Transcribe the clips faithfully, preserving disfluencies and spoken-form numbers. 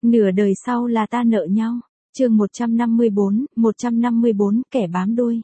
Nửa đời sau là ta nợ nhau. Chương một trăm năm mươi bốn, một trăm năm mươi bốn kẻ bám đuôi.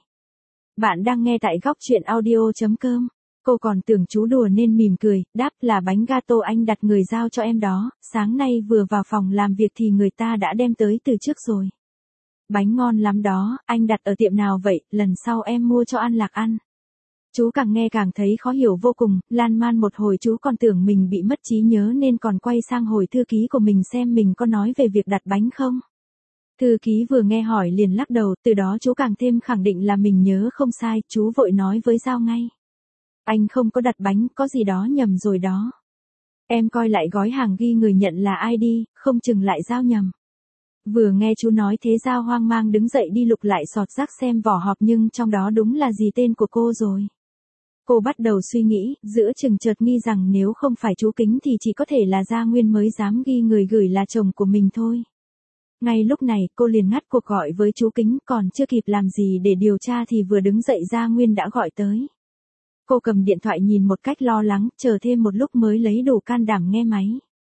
Bạn đang nghe tại góc truyện audio chấm com. Cô còn tưởng chú đùa nên mỉm cười, đáp là bánh gato anh đặt người giao cho em đó, sáng nay vừa vào phòng làm việc thì người ta đã đem tới từ trước rồi. Bánh ngon lắm đó, anh đặt ở tiệm nào vậy, lần sau em mua cho An Lạc ăn. Chú càng nghe càng thấy khó hiểu vô cùng, lan man một hồi chú còn tưởng mình bị mất trí nhớ nên còn quay sang hồi thư ký của mình xem mình có nói về việc đặt bánh không. Thư ký vừa nghe hỏi liền lắc đầu, từ đó chú càng thêm khẳng định là mình nhớ không sai, chú vội nói với Giao ngay. Anh không có đặt bánh, có gì đó nhầm rồi đó. Em coi lại gói hàng ghi người nhận là ai đi, không chừng lại Giao nhầm. Vừa nghe chú nói thế Giao hoang mang đứng dậy đi lục lại sọt rác xem vỏ hộp nhưng trong đó đúng là gì tên của cô rồi. Cô bắt đầu suy nghĩ, giữa chừng chợt nghi rằng nếu không phải chú Kính thì chỉ có thể là Gia Nguyên mới dám ghi người gửi là chồng của mình thôi. Ngay lúc này cô liền ngắt cuộc gọi với chú Kính, còn chưa kịp làm gì để điều tra thì vừa đứng dậy Gia Nguyên đã gọi tới. Cô cầm điện thoại nhìn một cách lo lắng, chờ thêm một lúc mới lấy đủ can đảm nghe máy.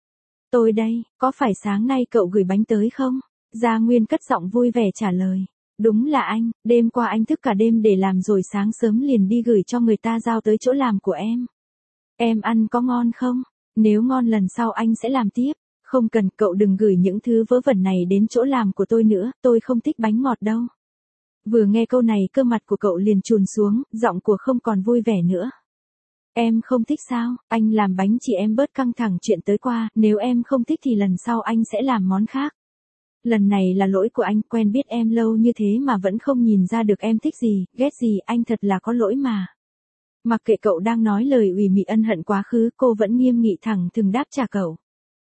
Tôi đây, có phải sáng nay cậu gửi bánh tới không? Gia Nguyên cất giọng vui vẻ trả lời. Đúng là anh, đêm qua anh thức cả đêm để làm rồi sáng sớm liền đi gửi cho người ta giao tới chỗ làm của em. Em ăn có ngon không? Nếu ngon lần sau anh sẽ làm tiếp. Không cần, cậu đừng gửi những thứ vớ vẩn này đến chỗ làm của tôi nữa, tôi không thích bánh ngọt đâu. Vừa nghe câu này cơ mặt của cậu liền chùn xuống, giọng của không còn vui vẻ nữa. Em không thích sao, anh làm bánh chỉ em bớt căng thẳng chuyện tới qua, nếu em không thích thì lần sau anh sẽ làm món khác. Lần này là lỗi của anh, quen biết em lâu như thế mà vẫn không nhìn ra được em thích gì, ghét gì, anh thật là có lỗi mà. Mặc kệ cậu đang nói lời ủy mị ân hận quá khứ, cô vẫn nghiêm nghị thẳng thừng đáp trả cậu.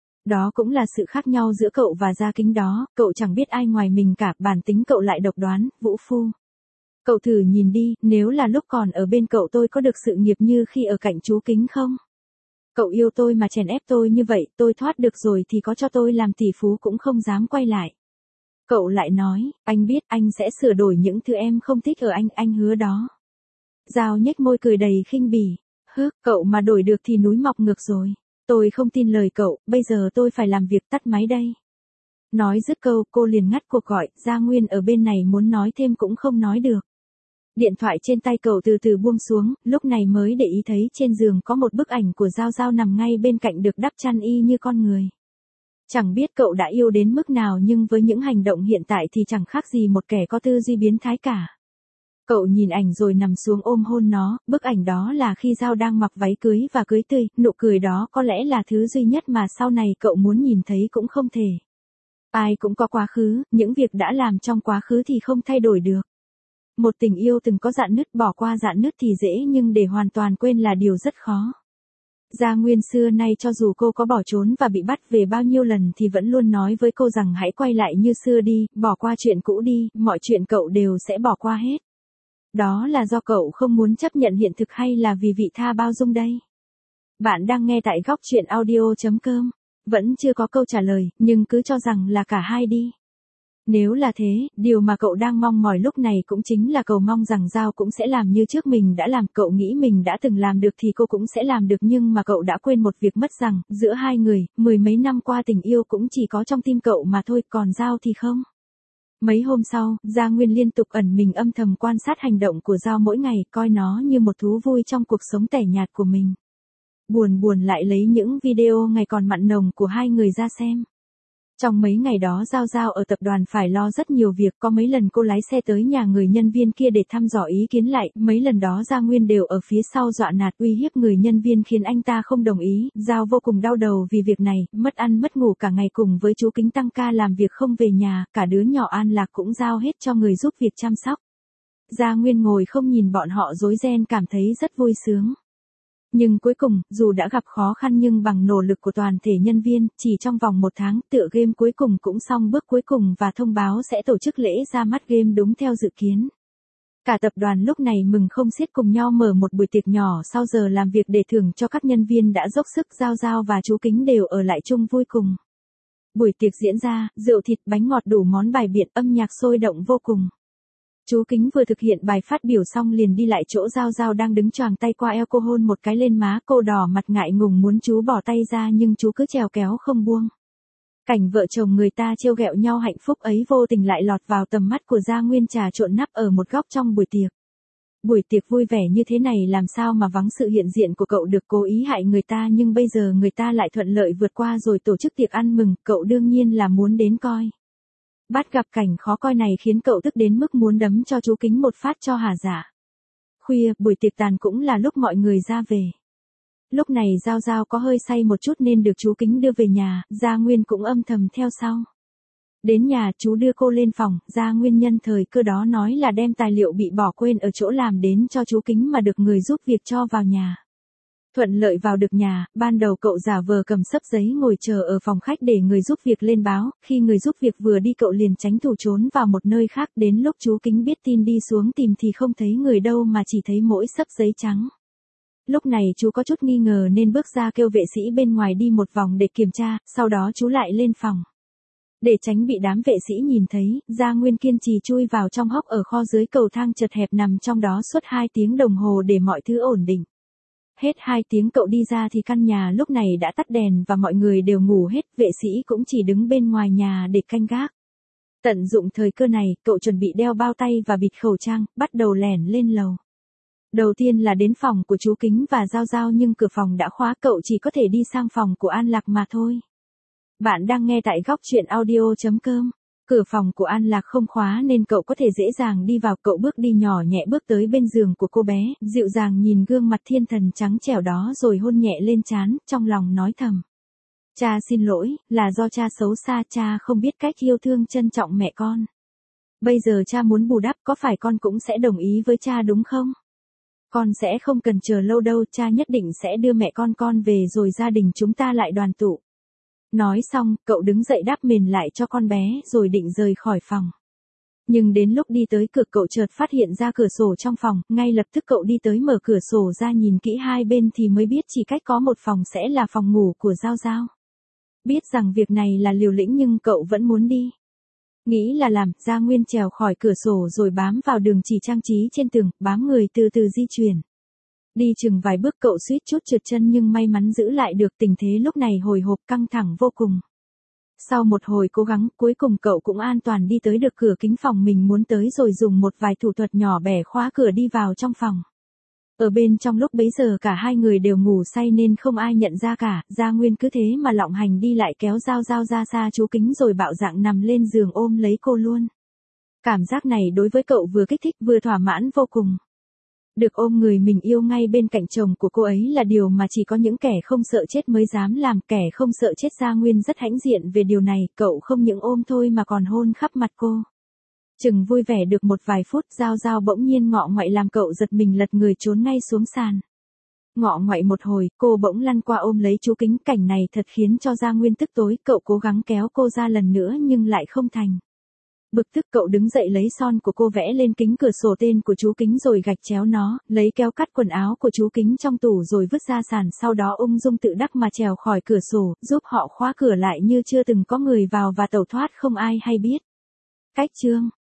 Đó cũng là sự khác nhau giữa cậu và Gia Kính đó, cậu chẳng biết ai ngoài mình cả, bản tính cậu lại độc đoán, vũ phu. Cậu thử nhìn đi, nếu là lúc còn ở bên cậu tôi có được sự nghiệp như khi ở cạnh chú Kính không? Cậu yêu tôi mà chèn ép tôi như vậy, tôi thoát được rồi thì có cho tôi làm tỷ phú cũng không dám quay lại. Cậu lại nói, anh biết anh sẽ sửa đổi những thứ em không thích ở anh, anh hứa đó. Giao nhếch môi cười đầy khinh bỉ, hứ, cậu mà đổi được thì núi mọc ngược rồi. Tôi không tin lời cậu, bây giờ tôi phải làm việc, tắt máy đây. Nói dứt câu, cô liền ngắt cuộc gọi, Gia Nguyên ở bên này muốn nói thêm cũng không nói được. Điện thoại trên tay cậu từ từ buông xuống, lúc này mới để ý thấy trên giường có một bức ảnh của Giao Giao nằm ngay bên cạnh được đắp chăn y như con người. Chẳng biết cậu đã yêu đến mức nào nhưng với những hành động hiện tại thì chẳng khác gì một kẻ có tư duy biến thái cả. Cậu nhìn ảnh rồi nằm xuống ôm hôn nó, bức ảnh đó là khi Giao đang mặc váy cưới và cưới tươi, nụ cười đó có lẽ là thứ duy nhất mà sau này cậu muốn nhìn thấy cũng không thể. Ai cũng có quá khứ, những việc đã làm trong quá khứ thì không thay đổi được. Một tình yêu từng có rạn nứt, bỏ qua rạn nứt thì dễ nhưng để hoàn toàn quên là điều rất khó. Gia Nguyên xưa nay cho dù cô có bỏ trốn và bị bắt về bao nhiêu lần thì vẫn luôn nói với cô rằng hãy quay lại như xưa đi, bỏ qua chuyện cũ đi, mọi chuyện cậu đều sẽ bỏ qua hết. Đó là do cậu không muốn chấp nhận hiện thực hay là vì vị tha bao dung đây? Bạn đang nghe tại góc truyện audio chấm com. Vẫn chưa có câu trả lời, nhưng cứ cho rằng là cả hai đi. Nếu là thế, điều mà cậu đang mong mỏi lúc này cũng chính là cậu mong rằng Giao cũng sẽ làm như trước mình đã làm. Cậu nghĩ mình đã từng làm được thì cô cũng sẽ làm được nhưng mà cậu đã quên một việc mất rằng, giữa hai người, mười mấy năm qua tình yêu cũng chỉ có trong tim cậu mà thôi, còn Giao thì không. Mấy hôm sau, Gia Nguyên liên tục ẩn mình âm thầm quan sát hành động của Giao mỗi ngày, coi nó như một thú vui trong cuộc sống tẻ nhạt của mình. Buồn buồn lại lấy những video ngày còn mặn nồng của hai người ra xem. Trong mấy ngày đó Giao Giao ở tập đoàn phải lo rất nhiều việc, có mấy lần cô lái xe tới nhà người nhân viên kia để thăm dò ý kiến lại, mấy lần đó Gia Nguyên đều ở phía sau dọa nạt uy hiếp người nhân viên khiến anh ta không đồng ý. Giao vô cùng đau đầu vì việc này, mất ăn mất ngủ cả ngày cùng với chú Kính tăng ca làm việc không về nhà, cả đứa nhỏ An Lạc cũng giao hết cho người giúp việc chăm sóc. Gia Nguyên ngồi không nhìn bọn họ rối ren cảm thấy rất vui sướng. Nhưng cuối cùng, dù đã gặp khó khăn nhưng bằng nỗ lực của toàn thể nhân viên, chỉ trong vòng một tháng, tựa game cuối cùng cũng xong bước cuối cùng và thông báo sẽ tổ chức lễ ra mắt game đúng theo dự kiến. Cả tập đoàn lúc này mừng không xiết cùng nhau mở một buổi tiệc nhỏ sau giờ làm việc để thưởng cho các nhân viên đã dốc sức. Giao Giao và chú Kính đều ở lại chung vui cùng. Buổi tiệc diễn ra, rượu thịt bánh ngọt đủ món bài biện, âm nhạc sôi động vô cùng. Chú Kính vừa thực hiện bài phát biểu xong liền đi lại chỗ Giao Giao đang đứng choàng tay qua eo cô hôn một cái lên má, cô đỏ mặt ngại ngùng muốn chú bỏ tay ra nhưng chú cứ trèo kéo không buông. Cảnh vợ chồng người ta trêu ghẹo nhau hạnh phúc ấy vô tình lại lọt vào tầm mắt của Gia Nguyên trà trộn nắp ở một góc trong buổi tiệc. Buổi tiệc vui vẻ như thế này làm sao mà vắng sự hiện diện của cậu được, cố ý hại người ta nhưng bây giờ người ta lại thuận lợi vượt qua rồi tổ chức tiệc ăn mừng, cậu đương nhiên là muốn đến coi. Bắt gặp cảnh khó coi này khiến cậu tức đến mức muốn đấm cho chú Kính một phát cho hả dạ. Khuya, buổi tiệc tàn cũng là lúc mọi người ra về. Lúc này Giao Giao có hơi say một chút nên được chú Kính đưa về nhà, Gia Nguyên cũng âm thầm theo sau. Đến nhà, chú đưa cô lên phòng, Gia Nguyên nhân thời cơ đó nói là đem tài liệu bị bỏ quên ở chỗ làm đến cho chú Kính mà được người giúp việc cho vào nhà. Thuận lợi vào được nhà, ban đầu cậu giả vờ cầm xấp giấy ngồi chờ ở phòng khách để người giúp việc lên báo, khi người giúp việc vừa đi cậu liền tránh thủ trốn vào một nơi khác, đến lúc chú Kính biết tin đi xuống tìm thì không thấy người đâu mà chỉ thấy mỗi xấp giấy trắng. Lúc này chú có chút nghi ngờ nên bước ra kêu vệ sĩ bên ngoài đi một vòng để kiểm tra, sau đó chú lại lên phòng. Để tránh bị đám vệ sĩ nhìn thấy, Gia Nguyên kiên trì chui vào trong hốc ở kho dưới cầu thang chật hẹp nằm trong đó suốt hai tiếng đồng hồ để mọi thứ ổn định. Hết hai tiếng cậu đi ra thì căn nhà lúc này đã tắt đèn và mọi người đều ngủ hết, vệ sĩ cũng chỉ đứng bên ngoài nhà để canh gác. Tận dụng thời cơ này, cậu chuẩn bị đeo bao tay và bịt khẩu trang, bắt đầu lẻn lên lầu. Đầu tiên là đến phòng của chú Kính và Giao Giao nhưng cửa phòng đã khóa, cậu chỉ có thể đi sang phòng của An Lạc mà thôi. Bạn đang nghe tại góc truyện audio chấm com. Cửa phòng của An Lạc không khóa nên cậu có thể dễ dàng đi vào, cậu bước đi nhỏ nhẹ bước tới bên giường của cô bé, dịu dàng nhìn gương mặt thiên thần trắng trẻo đó rồi hôn nhẹ lên trán, trong lòng nói thầm. Cha xin lỗi, là do cha xấu xa, cha không biết cách yêu thương trân trọng mẹ con. Bây giờ cha muốn bù đắp, có phải con cũng sẽ đồng ý với cha đúng không? Con sẽ không cần chờ lâu đâu, cha nhất định sẽ đưa mẹ con con về rồi gia đình chúng ta lại đoàn tụ. Nói xong, cậu đứng dậy đắp mền lại cho con bé rồi định rời khỏi phòng. Nhưng đến lúc đi tới cửa cậu chợt phát hiện ra cửa sổ trong phòng, ngay lập tức cậu đi tới mở cửa sổ ra nhìn kỹ hai bên thì mới biết chỉ cách có một phòng sẽ là phòng ngủ của Giao Giao. Biết rằng việc này là liều lĩnh nhưng cậu vẫn muốn đi. Nghĩ là làm, Gia Nguyên trèo khỏi cửa sổ rồi bám vào đường chỉ trang trí trên tường, bám người từ từ di chuyển. Đi chừng vài bước cậu suýt chút trượt chân nhưng may mắn giữ lại được, tình thế lúc này hồi hộp căng thẳng vô cùng. Sau một hồi cố gắng, cuối cùng cậu cũng an toàn đi tới được cửa kính phòng mình muốn tới rồi dùng một vài thủ thuật nhỏ bẻ khóa cửa đi vào trong phòng. Ở bên trong lúc bấy giờ cả hai người đều ngủ say nên không ai nhận ra cả, Gia Nguyên cứ thế mà lọng hành đi lại kéo Giao Giao ra xa chú Kính rồi bạo dạn nằm lên giường ôm lấy cô luôn. Cảm giác này đối với cậu vừa kích thích vừa thỏa mãn vô cùng. Được ôm người mình yêu ngay bên cạnh chồng của cô ấy là điều mà chỉ có những kẻ không sợ chết mới dám làm, kẻ không sợ chết. Gia Nguyên rất hãnh diện về điều này, cậu không những ôm thôi mà còn hôn khắp mặt cô. Chừng vui vẻ được một vài phút, Giao Giao bỗng nhiên ngọ ngoại làm cậu giật mình lật người trốn ngay xuống sàn. Ngọ ngoại một hồi, cô bỗng lăn qua ôm lấy chú Kính, cảnh này thật khiến cho Gia Nguyên tức tối, cậu cố gắng kéo cô ra lần nữa nhưng lại không thành. Bực tức cậu đứng dậy lấy son của cô vẽ lên kính cửa sổ tên của chú Kính rồi gạch chéo nó, lấy kéo cắt quần áo của chú Kính trong tủ rồi vứt ra sàn, sau đó ung dung tự đắc mà trèo khỏi cửa sổ, giúp họ khóa cửa lại như chưa từng có người vào và tẩu thoát không ai hay biết. Cách chương